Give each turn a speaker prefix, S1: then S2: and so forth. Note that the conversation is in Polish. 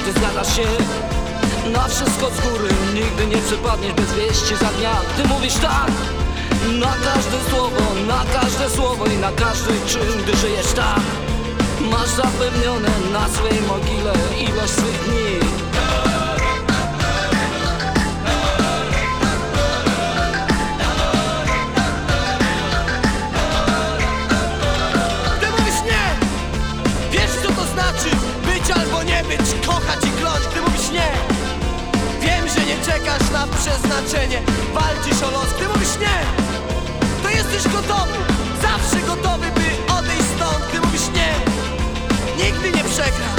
S1: Ty zgadzasz się na wszystko z góry, nigdy nie przepadniesz bez wieści za dnia. Ty mówisz tak na każde słowo, na każde słowo i na każdy czyn, gdy żyjesz tak. Masz zapewnione na swej mogile ilość swych dni.
S2: Ty mówisz nie, wiesz co to znaczy być albo nie być, kochać i kląć. Ty mówisz nie, wiem, że nie czekasz na przeznaczenie, walczysz o los. Ty mówisz nie, to jesteś gotowy, zawsze gotowy, by odejść stąd. Ty mówisz nie, nigdy nie przegrasz.